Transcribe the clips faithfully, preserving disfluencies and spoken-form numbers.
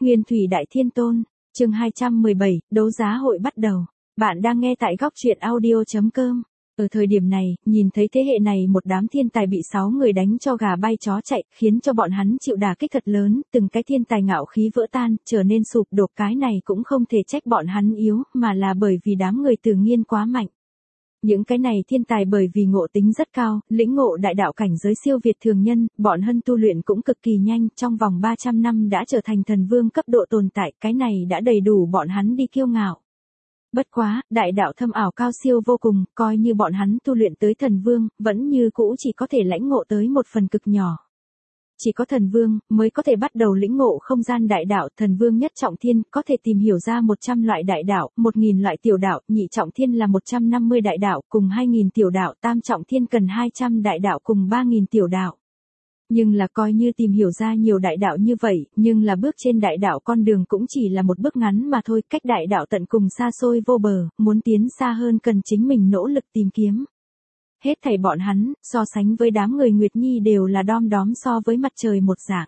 Nguyên Thủy Đại Thiên Tôn, chương hai trăm mười bảy, đấu giá hội bắt đầu. Bạn đang nghe tại góc truyện audio chấm com. Ở thời điểm này, nhìn thấy thế hệ này một đám thiên tài bị sáu người đánh cho gà bay chó chạy, khiến cho bọn hắn chịu đả kích thật lớn, từng cái thiên tài ngạo khí vỡ tan, trở nên sụp đổ. Cái này cũng không thể trách bọn hắn yếu, mà là bởi vì đám người Từ Nghiên quá mạnh. Những cái này thiên tài bởi vì ngộ tính rất cao, lĩnh ngộ đại đạo cảnh giới siêu việt thường nhân, bọn hân tu luyện cũng cực kỳ nhanh, trong vòng ba trăm năm đã trở thành thần vương cấp độ tồn tại, cái này đã đầy đủ bọn hắn đi kiêu ngạo. Bất quá, đại đạo thâm ảo cao siêu vô cùng, coi như bọn hắn tu luyện tới thần vương, vẫn như cũ chỉ có thể lãnh ngộ tới một phần cực nhỏ. Chỉ có thần vương, mới có thể bắt đầu lĩnh ngộ không gian đại đạo, thần vương nhất trọng thiên, có thể tìm hiểu ra một trăm loại đại đạo, một nghìn loại tiểu đạo, nhị trọng thiên là một trăm năm mươi đại đạo, cùng hai nghìn tiểu đạo, tam trọng thiên cần hai trăm đại đạo cùng ba nghìn tiểu đạo. Nhưng là coi như tìm hiểu ra nhiều đại đạo như vậy, nhưng là bước trên đại đạo con đường cũng chỉ là một bước ngắn mà thôi, cách đại đạo tận cùng xa xôi vô bờ, muốn tiến xa hơn cần chính mình nỗ lực tìm kiếm. Hết thảy bọn hắn, so sánh với đám người Nguyệt Nhi đều là đom đóm so với mặt trời một dạng.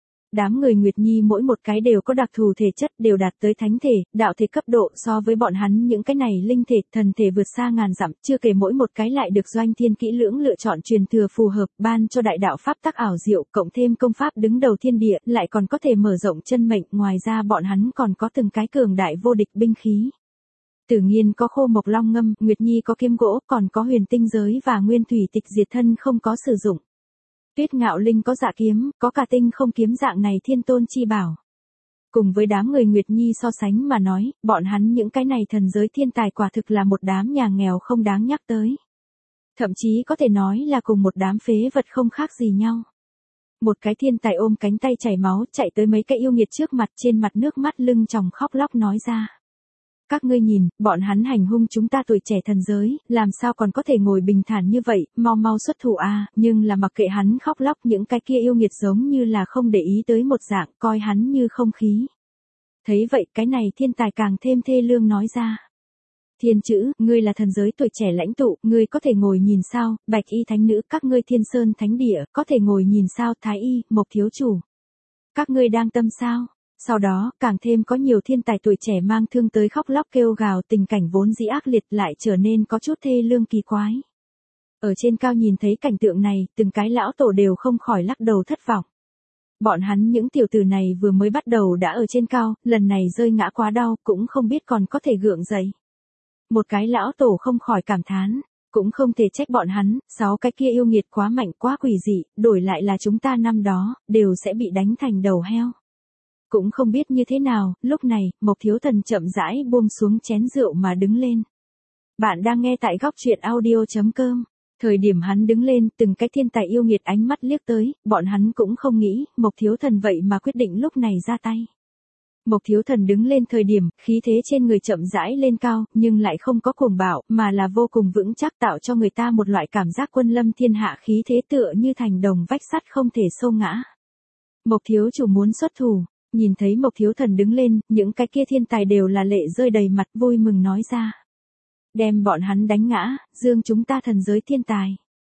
Đám người Nguyệt Nhi mỗi một cái đều có đặc thù thể chất, đều đạt tới thánh thể, đạo thể cấp độ, so với bọn hắn những cái này linh thể, thần thể vượt xa ngàn dặm, chưa kể mỗi một cái lại được Doanh Thiên kỹ lưỡng lựa chọn truyền thừa phù hợp, ban cho đại đạo pháp tắc ảo diệu, cộng thêm công pháp đứng đầu thiên địa, lại còn có thể mở rộng chân mệnh, ngoài ra bọn hắn còn có từng cái cường đại vô địch binh khí. Từ Nghiên có khô mộc long ngâm, Nguyệt Nhi có kiếm gỗ, còn có huyền tinh giới và nguyên thủy tịch diệt thân không có sử dụng. Tuyết Ngạo Linh có dạ kiếm, có cả tinh không kiếm dạng này thiên tôn chi bảo. Cùng với đám người Nguyệt Nhi so sánh mà nói, bọn hắn những cái này thần giới thiên tài quả thực là một đám nhà nghèo không đáng nhắc tới. Thậm chí có thể nói là cùng một đám phế vật không khác gì nhau. Một cái thiên tài ôm cánh tay chảy máu chạy tới mấy cái yêu nghiệt trước mặt, trên mặt nước mắt lưng tròng khóc lóc nói ra. Các ngươi nhìn, bọn hắn hành hung chúng ta tuổi trẻ thần giới, làm sao còn có thể ngồi bình thản như vậy, mau mau xuất thủ a, nhưng là mặc kệ hắn khóc lóc, những cái kia yêu nghiệt giống như là không để ý tới một dạng, coi hắn như không khí. Thấy vậy, cái này thiên tài càng thêm thê lương nói ra. Thiên chữ, ngươi là thần giới tuổi trẻ lãnh tụ, ngươi có thể ngồi nhìn sao, Bạch Y thánh nữ, các ngươi Thiên Sơn thánh địa, có thể ngồi nhìn sao, Thái Y, Mộc thiếu chủ. Các ngươi đang tâm sao? Sau đó, càng thêm có nhiều thiên tài tuổi trẻ mang thương tới khóc lóc kêu gào, tình cảnh vốn dĩ ác liệt lại trở nên có chút thê lương kỳ quái. Ở trên cao nhìn thấy cảnh tượng này, từng cái lão tổ đều không khỏi lắc đầu thất vọng. Bọn hắn những tiểu tử này vừa mới bắt đầu đã ở trên cao, lần này rơi ngã quá đau, cũng không biết còn có thể gượng dậy. Một cái lão tổ không khỏi cảm thán, cũng không thể trách bọn hắn, sáu cái kia yêu nghiệt quá mạnh quá quỷ dị, đổi lại là chúng ta năm đó, đều sẽ bị đánh thành đầu heo. Cũng không biết như thế nào, lúc này, Mộc Thiếu Thần chậm rãi buông xuống chén rượu mà đứng lên. Bạn đang nghe tại góc truyện audio chấm com. Thời điểm hắn đứng lên, từng cái thiên tài yêu nghiệt ánh mắt liếc tới, bọn hắn cũng không nghĩ, Mộc Thiếu Thần vậy mà quyết định lúc này ra tay. Mộc Thiếu Thần đứng lên thời điểm, khí thế trên người chậm rãi lên cao, nhưng lại không có cuồng bạo, mà là vô cùng vững chắc, tạo cho người ta một loại cảm giác quân lâm thiên hạ, khí thế tựa như thành đồng vách sắt không thể xô ngã. Mộc thiếu chủ muốn xuất thủ. Nhìn thấy Mộc Thiếu Thần đứng lên, những cái kia thiên tài đều là lệ rơi đầy mặt, vui mừng nói ra. Đem bọn hắn đánh ngã, dương chúng ta thần giới thiên tài.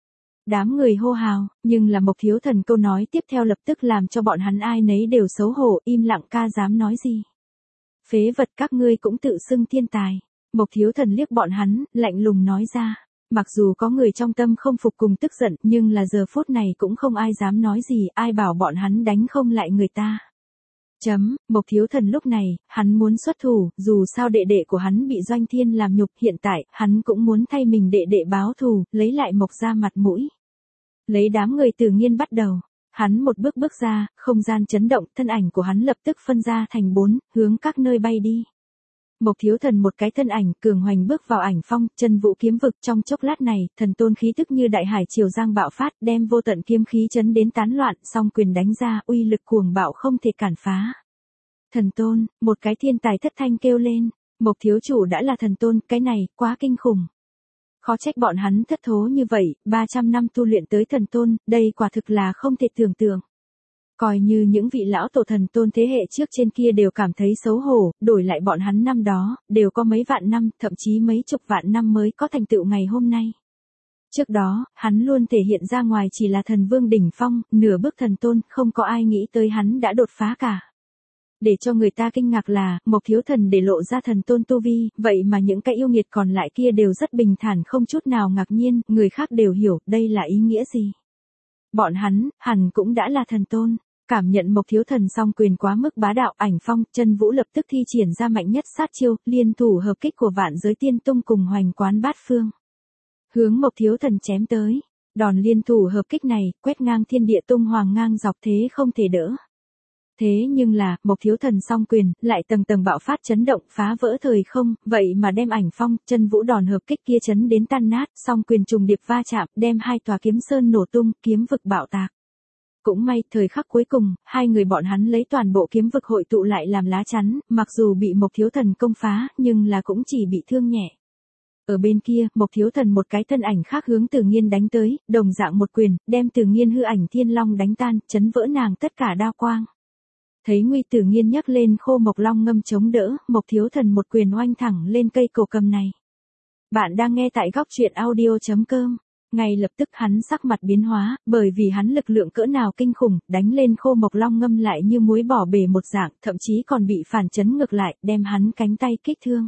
Đám người hô hào, nhưng là Mộc Thiếu Thần câu nói tiếp theo lập tức làm cho bọn hắn ai nấy đều xấu hổ, im lặng ca dám nói gì. Phế vật, các ngươi cũng tự xưng thiên tài. Mộc Thiếu Thần liếc bọn hắn, lạnh lùng nói ra. Mặc dù có người trong tâm không phục cùng tức giận, nhưng là giờ phút này cũng không ai dám nói gì, ai bảo bọn hắn đánh không lại người ta. Chấm, Mộc Thiếu Thần lúc này, hắn muốn xuất thủ, dù sao đệ đệ của hắn bị Doanh Thiên làm nhục, hiện tại, hắn cũng muốn thay mình đệ đệ báo thù, lấy lại Mộc ra mặt mũi. Lấy đám người Từ Nghiên bắt đầu, hắn một bước bước ra, không gian chấn động, thân ảnh của hắn lập tức phân ra thành bốn, hướng các nơi bay đi. Mộc Thiếu Thần một cái thân ảnh, cường hoành bước vào ảnh phong, chân vũ kiếm vực, trong chốc lát này, thần tôn khí tức như đại hải triều giang bạo phát, đem vô tận kiếm khí chấn đến tán loạn, song quyền đánh ra, uy lực cuồng bạo không thể cản phá. Thần tôn, một cái thiên tài thất thanh kêu lên, Mộc thiếu chủ đã là thần tôn, cái này, quá kinh khủng. Khó trách bọn hắn thất thố như vậy, ba trăm năm tu luyện tới thần tôn, đây quả thực là không thể tưởng tượng. Coi như những vị lão tổ thần tôn thế hệ trước trên kia đều cảm thấy xấu hổ, đổi lại bọn hắn năm đó, đều có mấy vạn năm, thậm chí mấy chục vạn năm mới có thành tựu ngày hôm nay. Trước đó, hắn luôn thể hiện ra ngoài chỉ là thần vương đỉnh phong, nửa bước thần tôn, không có ai nghĩ tới hắn đã đột phá cả. Để cho người ta kinh ngạc là, Mộc Thiếu Thần để lộ ra thần tôn tu vi, vậy mà những cái yêu nghiệt còn lại kia đều rất bình thản không chút nào ngạc nhiên, người khác đều hiểu đây là ý nghĩa gì. Bọn hắn, hẳn cũng đã là thần tôn. Cảm nhận Mộc Thiếu Thần song quyền quá mức bá đạo, Ảnh Phong, Chân Vũ lập tức thi triển ra mạnh nhất sát chiêu, liên thủ hợp kích của Vạn Giới Tiên Tung cùng Hoành Quán Bát Phương. Hướng Mộc Thiếu Thần chém tới. Đòn liên thủ hợp kích này, quét ngang thiên địa tung hoàng ngang dọc thế không thể đỡ. Thế nhưng là, Mộc Thiếu Thần song quyền, lại tầng tầng bạo phát chấn động, phá vỡ thời không, vậy mà đem Ảnh Phong, Chân Vũ đòn hợp kích kia chấn đến tan nát, song quyền trùng điệp va chạm, đem hai tòa kiếm sơn nổ tung, kiếm vực bạo tạc. Cũng may, thời khắc cuối cùng, hai người bọn hắn lấy toàn bộ kiếm vực hội tụ lại làm lá chắn, mặc dù bị Mộc Thiếu Thần công phá, nhưng là cũng chỉ bị thương nhẹ. Ở bên kia, Mộc Thiếu Thần một cái thân ảnh khác hướng Tử Nghiên đánh tới, đồng dạng một quyền, đem Tử Nghiên hư ảnh thiên long đánh tan, chấn vỡ nàng tất cả đao quang. Thấy nguy Tử Nghiên nhấc lên khô mộc long ngâm chống đỡ, Mộc Thiếu Thần một quyền oanh thẳng lên cây cổ cầm này. Bạn đang nghe tại góc truyện audio chấm com. Ngay lập tức hắn sắc mặt biến hóa, bởi vì hắn lực lượng cỡ nào kinh khủng, đánh lên khô mộc long ngâm lại như muối bỏ bể một dạng, thậm chí còn bị phản chấn ngược lại, đem hắn cánh tay kích thương.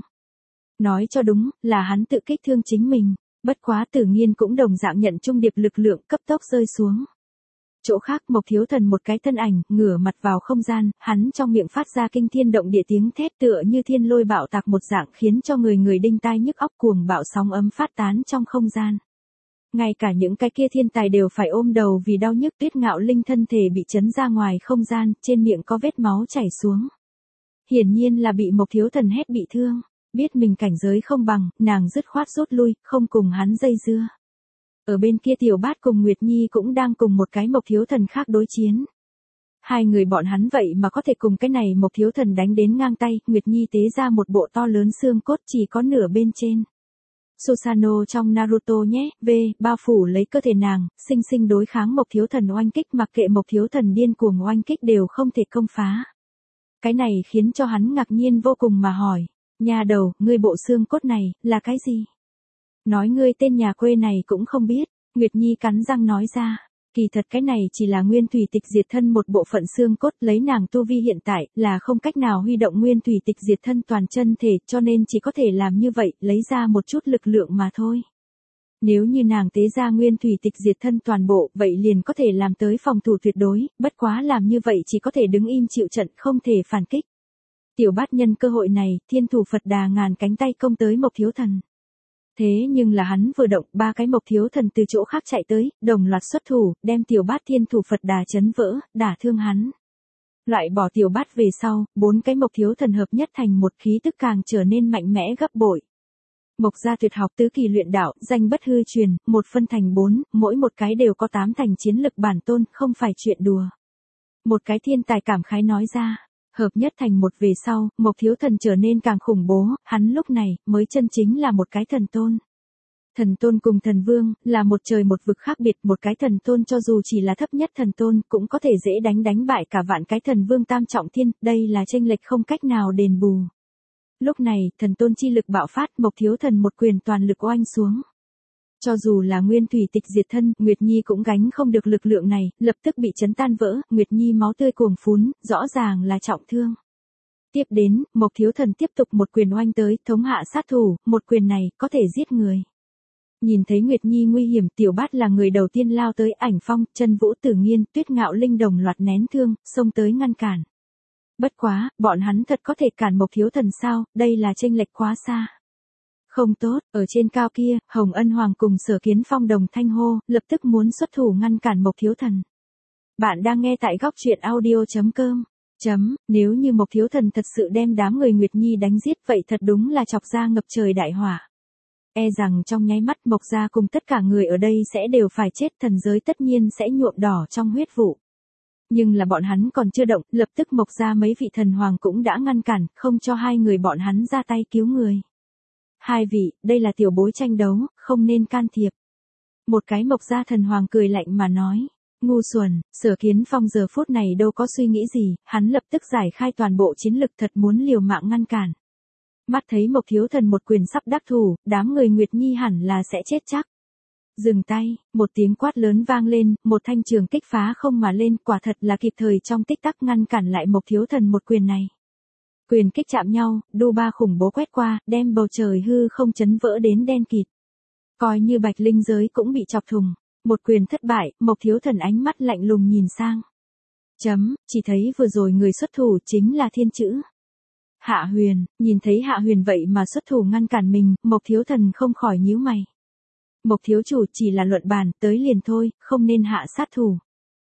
Nói cho đúng, là hắn tự kích thương chính mình, bất quá Tử Nghiên cũng đồng dạng nhận trung điệp lực lượng cấp tốc rơi xuống. Chỗ khác Mộc Thiếu Thần một cái thân ảnh, ngửa mặt vào không gian, hắn trong miệng phát ra kinh thiên động địa tiếng thét tựa như thiên lôi bạo tạc một dạng khiến cho người người đinh tai nhức óc, cuồng bạo sóng ấm phát tán trong không gian. Ngay cả những cái kia thiên tài đều phải ôm đầu vì đau nhức, Tuyết Ngạo Linh thân thể bị chấn ra ngoài không gian, trên miệng có vết máu chảy xuống. Hiển nhiên là bị Mộc Thiếu Thần hét bị thương, biết mình cảnh giới không bằng, nàng dứt khoát rút lui, không cùng hắn dây dưa. Ở bên kia Tiểu Bát cùng Nguyệt Nhi cũng đang cùng một cái Mộc Thiếu Thần khác đối chiến. Hai người bọn hắn vậy mà có thể cùng cái này Mộc Thiếu Thần đánh đến ngang tay, Nguyệt Nhi tế ra một bộ to lớn xương cốt chỉ có nửa bên trên. Susanoo trong Naruto nhé, V, bao phủ lấy cơ thể nàng, sinh sinh đối kháng Mộc Thiếu Thần oanh kích, mặc kệ Mộc Thiếu Thần điên cuồng oanh kích đều không thể công phá. Cái này khiến cho hắn ngạc nhiên vô cùng mà hỏi, nhà đầu, ngươi bộ xương cốt này, là cái gì? Nói ngươi tên nhà quê này cũng không biết, Nguyệt Nhi cắn răng nói ra. Kỳ thật cái này chỉ là nguyên thủy tịch diệt thân một bộ phận xương cốt, lấy nàng tu vi hiện tại là không cách nào huy động nguyên thủy tịch diệt thân toàn chân thể, cho nên chỉ có thể làm như vậy, lấy ra một chút lực lượng mà thôi. Nếu như nàng tế ra nguyên thủy tịch diệt thân toàn bộ, vậy liền có thể làm tới phòng thủ tuyệt đối, bất quá làm như vậy chỉ có thể đứng im chịu trận, không thể phản kích. Tiểu Bát nhân cơ hội này, thiên thủ Phật Đà ngàn cánh tay công tới Mộc Thiếu Thần. Thế nhưng là hắn vừa động, ba cái Mộc Thiếu Thần từ chỗ khác chạy tới, đồng loạt xuất thủ, đem Tiểu Bát thiên thủ Phật Đà chấn vỡ, đả thương hắn. Loại bỏ Tiểu Bát về sau, bốn cái Mộc Thiếu Thần hợp nhất thành một, khí tức càng trở nên mạnh mẽ gấp bội. Mộc gia tuyệt học tứ kỳ luyện đạo, danh bất hư truyền, một phân thành bốn, mỗi một cái đều có tám thành chiến lực bản tôn, không phải chuyện đùa. Một cái thiên tài cảm khái nói ra. Hợp nhất thành một về sau, Mộc Thiếu Thần trở nên càng khủng bố, hắn lúc này, mới chân chính là một cái thần tôn. Thần tôn cùng thần vương, là một trời một vực khác biệt, một cái thần tôn cho dù chỉ là thấp nhất thần tôn, cũng có thể dễ đánh đánh bại cả vạn cái thần vương tam trọng thiên, đây là chênh lệch không cách nào đền bù. Lúc này, thần tôn chi lực bạo phát, Mộc Thiếu Thần một quyền toàn lực oanh xuống. Cho dù là nguyên thủy tịch diệt thân, Nguyệt Nhi cũng gánh không được lực lượng này, lập tức bị chấn tan vỡ, Nguyệt Nhi máu tươi cuồng phún, rõ ràng là trọng thương. Tiếp đến, Mộc Thiếu Thần tiếp tục một quyền oanh tới, thống hạ sát thủ, một quyền này, có thể giết người. Nhìn thấy Nguyệt Nhi nguy hiểm, Tiểu Bát là người đầu tiên lao tới, Ảnh Phong, Chân Vũ, Tử Nghiên, Tuyết Ngạo Linh đồng loạt nén thương, xông tới ngăn cản. Bất quá, bọn hắn thật có thể cản Mộc Thiếu Thần sao, đây là chênh lệch quá xa. Không tốt, ở trên cao kia, Hồng Ân Hoàng cùng Sở Kiến Phong đồng thanh hô, lập tức muốn xuất thủ ngăn cản Mộc Thiếu Thần. Bạn đang nghe tại góc truyện audio chấm com. Chấm, nếu như Mộc Thiếu Thần thật sự đem đám người Nguyệt Nhi đánh giết vậy thật đúng là chọc ra ngập trời đại hỏa. E rằng trong nháy mắt Mộc gia cùng tất cả người ở đây sẽ đều phải chết, thần giới tất nhiên sẽ nhuộm đỏ trong huyết vụ. Nhưng là bọn hắn còn chưa động, lập tức Mộc gia mấy vị thần hoàng cũng đã ngăn cản, không cho hai người bọn hắn ra tay cứu người. Hai vị, đây là tiểu bối tranh đấu, không nên can thiệp. Một cái Mộc gia thần hoàng cười lạnh mà nói. Ngu xuẩn, Sở Kiến Phong giờ phút này đâu có suy nghĩ gì, hắn lập tức giải khai toàn bộ chiến lực, thật muốn liều mạng ngăn cản. Mắt thấy Mộc Thiếu Thần một quyền sắp đắc thủ, đám người Nguyệt Nhi hẳn là sẽ chết chắc. Dừng tay, một tiếng quát lớn vang lên, một thanh trường kích phá không mà lên, quả thật là kịp thời trong tích tắc ngăn cản lại Mộc Thiếu Thần một quyền này. Quyền kích chạm nhau, đu ba khủng bố quét qua, đem bầu trời hư không chấn vỡ đến đen kịt. Coi như bạch linh giới cũng bị chọc thùng. Một quyền thất bại, Mộc Thiếu Thần ánh mắt lạnh lùng nhìn sang. Chấm, chỉ thấy vừa rồi người xuất thủ chính là thiên chữ. Hạ Huyền, nhìn thấy Hạ Huyền vậy mà xuất thủ ngăn cản mình, Mộc Thiếu Thần không khỏi nhíu mày. Mộc thiếu chủ chỉ là luận bàn, tới liền thôi, không nên hạ sát thủ.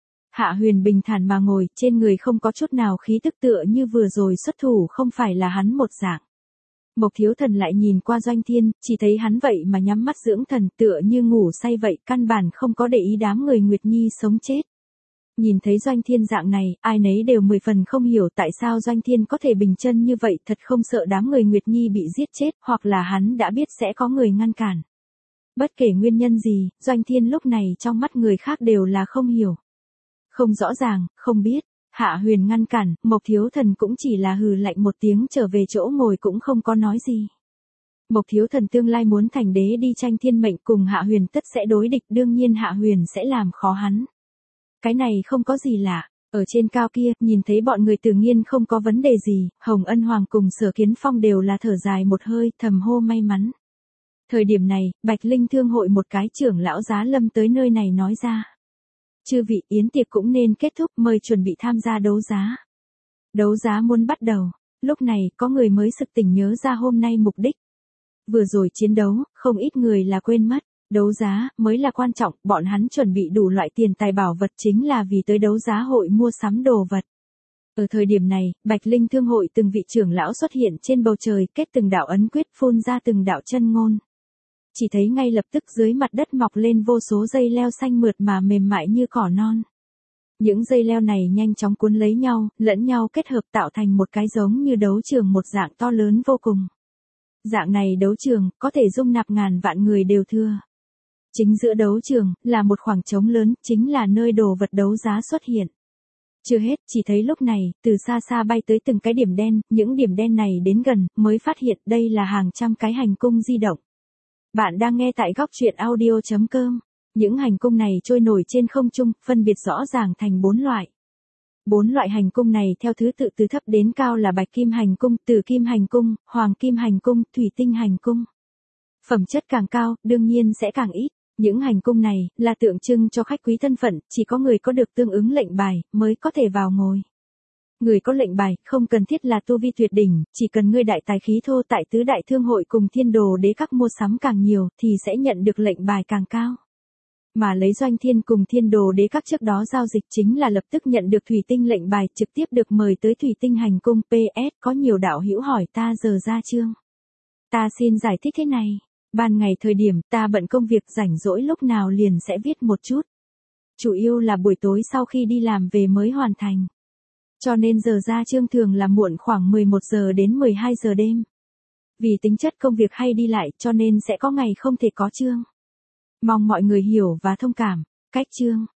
Hạ Huyền bình thản mà ngồi, trên người không có chút nào khí tức tựa như vừa rồi xuất thủ không phải là hắn một dạng. Mộc Thiếu Thần lại nhìn qua Doanh Thiên, chỉ thấy hắn vậy mà nhắm mắt dưỡng thần tựa như ngủ say vậy, căn bản không có để ý đám người Nguyệt Nhi sống chết. Nhìn thấy Doanh Thiên dạng này, ai nấy đều mười phần không hiểu tại sao Doanh Thiên có thể bình chân như vậy, thật không sợ đám người Nguyệt Nhi bị giết chết, hoặc là hắn đã biết sẽ có người ngăn cản. Bất kể nguyên nhân gì, Doanh Thiên lúc này trong mắt người khác đều là không hiểu. Không rõ ràng, không biết. Hạ Huyền ngăn cản, Mộc Thiếu Thần cũng chỉ là hừ lạnh một tiếng trở về chỗ ngồi cũng không có nói gì. Mộc Thiếu Thần tương lai muốn thành đế đi tranh thiên mệnh cùng Hạ Huyền tất sẽ đối địch, đương nhiên Hạ Huyền sẽ làm khó hắn. Cái này không có gì lạ. Ở trên cao kia, nhìn thấy bọn người Tử Nghiên không có vấn đề gì, Hồng Ân Hoàng cùng Sở Kiến Phong đều là thở dài một hơi, thầm hô may mắn. Thời điểm này, Bạch Linh Thương hội một cái trưởng lão Giá Lâm tới nơi này nói ra. Chư vị, yến tiệc cũng nên kết thúc, mời chuẩn bị tham gia đấu giá. Đấu giá muốn bắt đầu. Lúc này, có người mới sực tỉnh nhớ ra hôm nay mục đích. Vừa rồi chiến đấu, không ít người là quên mất. Đấu giá, mới là quan trọng, bọn hắn chuẩn bị đủ loại tiền tài bảo vật chính là vì tới đấu giá hội mua sắm đồ vật. Ở thời điểm này, Bạch Linh Thương hội từng vị trưởng lão xuất hiện trên bầu trời, kết từng đạo ấn quyết phun ra từng đạo chân ngôn. Chỉ thấy ngay lập tức dưới mặt đất mọc lên vô số dây leo xanh mượt mà mềm mại như cỏ non. Những dây leo này nhanh chóng cuốn lấy nhau, lẫn nhau kết hợp tạo thành một cái giống như đấu trường một dạng to lớn vô cùng. Dạng này đấu trường, có thể dung nạp ngàn vạn người đều thưa. Chính giữa đấu trường, là một khoảng trống lớn, chính là nơi đồ vật đấu giá xuất hiện. Chưa hết, chỉ thấy lúc này, từ xa xa bay tới từng cái điểm đen, những điểm đen này đến gần, mới phát hiện đây là hàng trăm cái hành cung di động. Bạn đang nghe tại góc truyện audio chấm com. Những hành cung này trôi nổi trên không trung, phân biệt rõ ràng thành bốn loại. Bốn loại hành cung này theo thứ tự từ thấp đến cao là bạch kim hành cung, tử kim hành cung, hoàng kim hành cung, thủy tinh hành cung. Phẩm chất càng cao, đương nhiên sẽ càng ít. Những hành cung này là tượng trưng cho khách quý thân phận, chỉ có người có được tương ứng lệnh bài mới có thể vào ngồi. Người có lệnh bài không cần thiết là tu vi tuyệt đỉnh, chỉ cần ngươi đại tài khí thô tại tứ đại thương hội cùng thiên đồ đế các mua sắm càng nhiều thì sẽ nhận được lệnh bài càng cao. Mà lấy Doanh Thiên cùng thiên đồ đế các trước đó giao dịch chính là lập tức nhận được thủy tinh lệnh bài, trực tiếp được mời tới thủy tinh hành cung. pê ét có nhiều đạo hữu hỏi ta giờ ra chương. Ta xin giải thích thế này. Ban ngày thời điểm ta bận công việc, rảnh rỗi lúc nào liền sẽ viết một chút. Chủ yếu là buổi tối sau khi đi làm về mới hoàn thành. Cho nên giờ ra chương thường là muộn khoảng mười một giờ đến mười hai giờ đêm. Vì tính chất công việc hay đi lại cho nên sẽ có ngày không thể có chương. Mong mọi người hiểu và thông cảm. Cách chương.